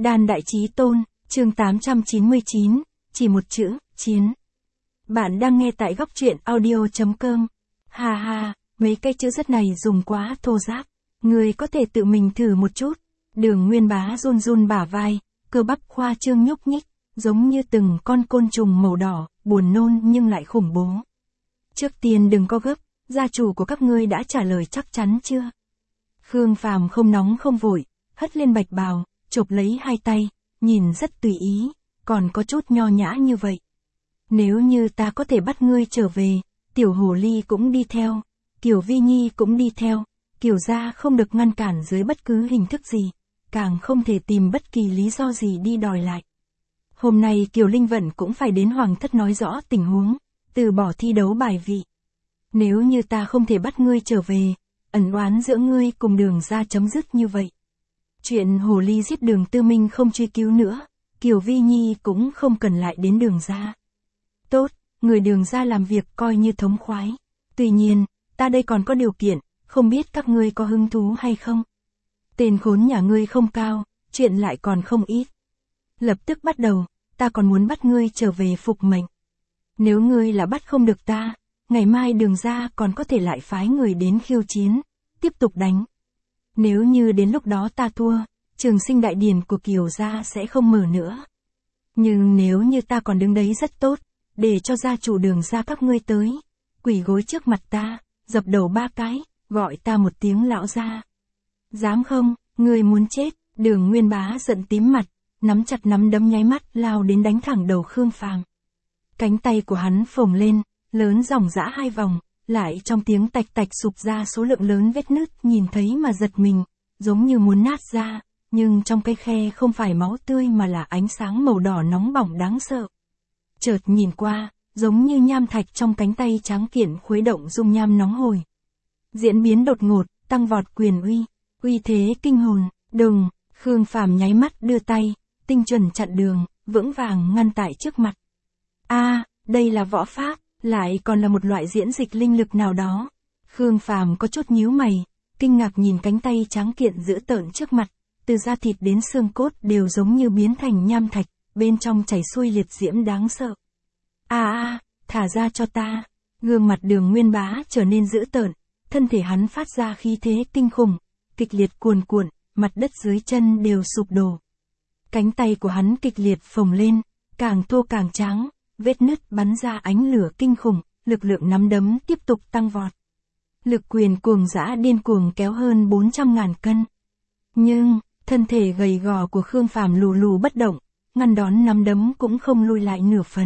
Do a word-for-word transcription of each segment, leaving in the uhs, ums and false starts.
Đan Đại Chí Tôn, chương tám trăm chín mươi chín, chỉ một chữ, chiến. Bạn đang nghe tại góc truyện audio.com. Ha ha, mấy cái chữ rất này dùng quá thô ráp. Người có thể tự mình thử một chút. Đường Nguyên Bá run run bả vai, cơ bắp khoa trương nhúc nhích, giống như từng con côn trùng màu đỏ, buồn nôn nhưng lại khủng bố. Trước tiên đừng có gấp, gia chủ của các ngươi đã trả lời chắc chắn chưa? Khương Phàm không nóng không vội, hất lên bạch bào, chộp lấy hai tay, nhìn rất tùy ý, còn có chút nho nhã như vậy. Nếu như ta có thể bắt ngươi trở về, tiểu hồ ly cũng đi theo, Kiều Vi Nhi cũng đi theo, Kiều gia không được ngăn cản dưới bất cứ hình thức gì, càng không thể tìm bất kỳ lý do gì đi đòi lại. Hôm nay Kiều Linh Vận cũng phải đến hoàng thất nói rõ tình huống, từ bỏ thi đấu bài vị. Nếu như ta không thể bắt ngươi trở về, ẩn oán giữa ngươi cùng Đường gia chấm dứt như vậy. Chuyện hồ ly giết Đường Tư Minh không truy cứu nữa, Kiều Vi Nhi cũng không cần lại đến Đường gia. Tốt, người Đường gia làm việc coi như thống khoái. Tuy nhiên, ta đây còn có điều kiện, không biết các ngươi có hứng thú hay không? Tên khốn nhà ngươi không cao, chuyện lại còn không ít. Lập tức bắt đầu, ta còn muốn bắt ngươi trở về phục mệnh. Nếu ngươi là bắt không được ta, ngày mai Đường gia còn có thể lại phái người đến khiêu chiến, tiếp tục đánh. Nếu như đến lúc đó ta thua, trường sinh đại điển của Kiều gia sẽ không mở nữa. Nhưng nếu như ta còn đứng đấy rất tốt, để cho gia chủ Đường gia các ngươi tới, quỳ gối trước mặt ta, dập đầu ba cái, gọi ta một tiếng lão gia. Dám không, ngươi muốn chết? Đường Nguyên Bá giận tím mặt, nắm chặt nắm đấm nháy mắt lao đến đánh thẳng đầu Khương Phàm. Cánh tay của hắn phồng lên, lớn ròng rã hai vòng, lại trong tiếng tạch tạch sụp ra số lượng lớn vết nứt, nhìn thấy mà giật mình, giống như muốn nát ra, nhưng trong cái khe không phải máu tươi mà là ánh sáng màu đỏ nóng bỏng đáng sợ. Chợt nhìn qua, giống như nham thạch trong cánh tay tráng kiện khuấy động dung nham nóng hổi. Diễn biến đột ngột, tăng vọt quyền uy, uy thế kinh hồn, đùng, Khương Phàm nháy mắt đưa tay, tinh chuẩn chặn đường, vững vàng ngăn tại trước mặt. A, à, đây là võ pháp, lại còn là một loại diễn dịch linh lực nào đó. Khương Phàm có chút nhíu mày, kinh ngạc nhìn cánh tay tráng kiện dữ tợn trước mặt, từ da thịt đến xương cốt đều giống như biến thành nham thạch, bên trong chảy xuôi liệt diễm đáng sợ. A a, thả ra cho ta. Gương mặt Đường Nguyên Bá trở nên dữ tợn, thân thể hắn phát ra khí thế kinh khủng, kịch liệt cuồn cuộn, mặt đất dưới chân đều sụp đổ. Cánh tay của hắn kịch liệt phồng lên, càng thô càng trắng, vết nứt bắn ra ánh lửa kinh khủng, lực lượng nắm đấm tiếp tục tăng vọt. Lực quyền cuồng dã điên cuồng kéo hơn bốn trăm ngàn cân. Nhưng, thân thể gầy gò của Khương Phàm lù lù bất động, ngăn đón nắm đấm cũng không lui lại nửa phần.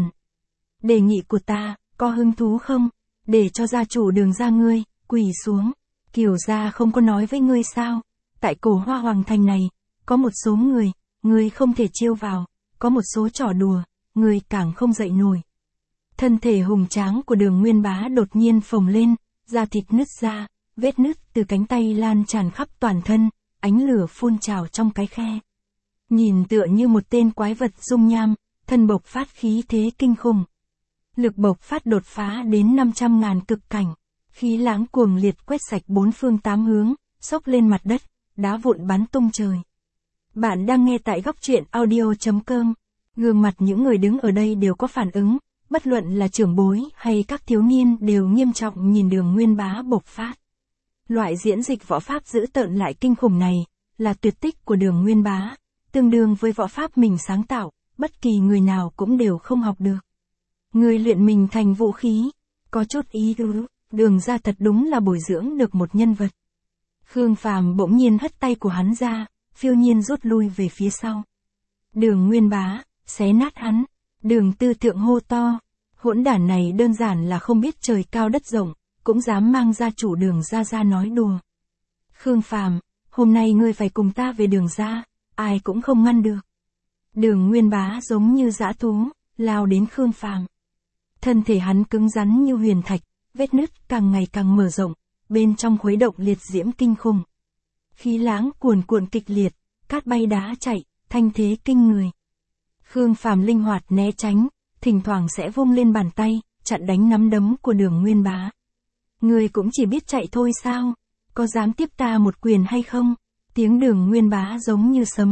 Đề nghị của ta, có hứng thú không? Để cho gia chủ Đường gia ngươi, quỳ xuống. Kiều gia không có nói với ngươi sao? Tại cổ Hoa Hoàng Thành này, có một số người, ngươi không thể chiêu vào, có một số trò đùa, ngươi càng không dậy nổi. Thân thể hùng tráng của Đường Nguyên Bá đột nhiên phồng lên, da thịt nứt ra, vết nứt từ cánh tay lan tràn khắp toàn thân, ánh lửa phun trào trong cái khe. Nhìn tựa như một tên quái vật dung nham, thân bộc phát khí thế kinh khủng. Lực bộc phát đột phá đến năm trăm ngàn cực cảnh, khí lãng cuồng liệt quét sạch bốn phương tám hướng, xốc lên mặt đất, đá vụn bắn tung trời. Bạn đang nghe tại góc truyện audio.com. Gương mặt những người đứng ở đây đều có phản ứng, bất luận là trưởng bối hay các thiếu niên đều nghiêm trọng nhìn Đường Nguyên Bá bộc phát. Loại diễn dịch võ pháp dữ tợn lại kinh khủng này, là tuyệt tích của Đường Nguyên Bá, tương đương với võ pháp mình sáng tạo, bất kỳ người nào cũng đều không học được. Người luyện mình thành vũ khí, có chút ý tứ, Đường gia thật đúng là bồi dưỡng được một nhân vật. Khương Phàm bỗng nhiên hất tay của hắn ra, phiêu nhiên rút lui về phía sau. Đường Nguyên Bá, xé nát hắn. Đường Tư Thượng hô to, hỗn đản này đơn giản là không biết trời cao đất rộng, cũng dám mang gia chủ Đường gia ra nói đùa. Khương Phàm, hôm nay ngươi phải cùng ta về Đường gia, ai cũng không ngăn được. Đường Nguyên Bá giống như dã thú, lao đến Khương Phàm. Thân thể hắn cứng rắn như huyền thạch, vết nứt càng ngày càng mở rộng, bên trong khuấy động liệt diễm kinh khủng. Khí lãng cuồn cuộn kịch liệt, cát bay đá chạy, thanh thế kinh người. Khương Phàm linh hoạt né tránh, thỉnh thoảng sẽ vung lên bàn tay, chặn đánh nắm đấm của Đường Nguyên Bá. Ngươi cũng chỉ biết chạy thôi sao? Có dám tiếp ta một quyền hay không? Tiếng Đường Nguyên Bá giống như sấm,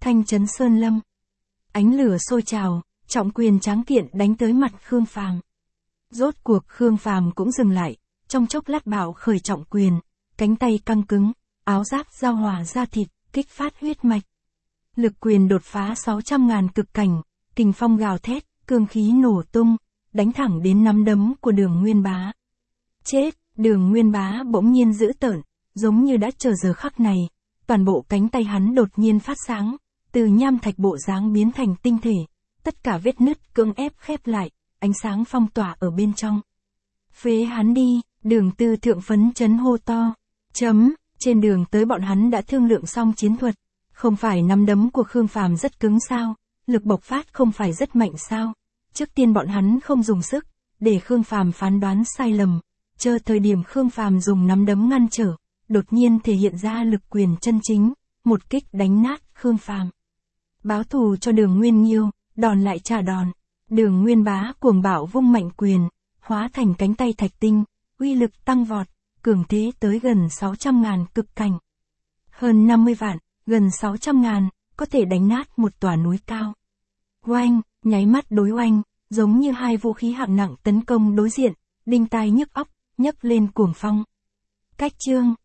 Thanh trấn Sơn Lâm. Ánh lửa sôi trào, trọng quyền tráng kiện đánh tới mặt Khương Phàm. Rốt cuộc Khương Phàm cũng dừng lại, trong chốc lát bạo khởi trọng quyền, cánh tay căng cứng, áo giáp giao hòa da thịt, kích phát huyết mạch. Lực quyền đột phá sáu trăm ngàn cực cảnh, kình phong gào thét, cương khí nổ tung, đánh thẳng đến nắm đấm của Đường Nguyên Bá. Chết, Đường Nguyên Bá bỗng nhiên dữ tợn, giống như đã chờ giờ khắc này, toàn bộ cánh tay hắn đột nhiên phát sáng, từ nham thạch bộ dáng biến thành tinh thể, tất cả vết nứt cưỡng ép khép lại, ánh sáng phong tỏa ở bên trong. Phế hắn đi, Đường Tư Thượng phấn chấn hô to. Chấm, trên đường tới bọn hắn đã thương lượng xong chiến thuật, không phải nắm đấm của Khương Phàm rất cứng sao, lực bộc phát không phải rất mạnh sao? Trước tiên bọn hắn không dùng sức, để Khương Phàm phán đoán sai lầm, chờ thời điểm Khương Phàm dùng nắm đấm ngăn trở, đột nhiên thể hiện ra lực quyền chân chính, một kích đánh nát Khương Phàm. Báo thù cho Đường Nguyên Nghiêu, đòn lại trả đòn. Đường Nguyên Bá cuồng bạo vung mạnh quyền, hóa thành cánh tay thạch tinh, uy lực tăng vọt, cường thế tới gần sáu trăm ngàn cực cảnh. Hơn năm mươi vạn, gần sáu trăm ngàn, có thể đánh nát một tòa núi cao. Oanh, nháy mắt đối oanh, giống như hai vũ khí hạng nặng tấn công đối diện, đinh tai nhức óc, nhấc lên cuồng phong. Cách chương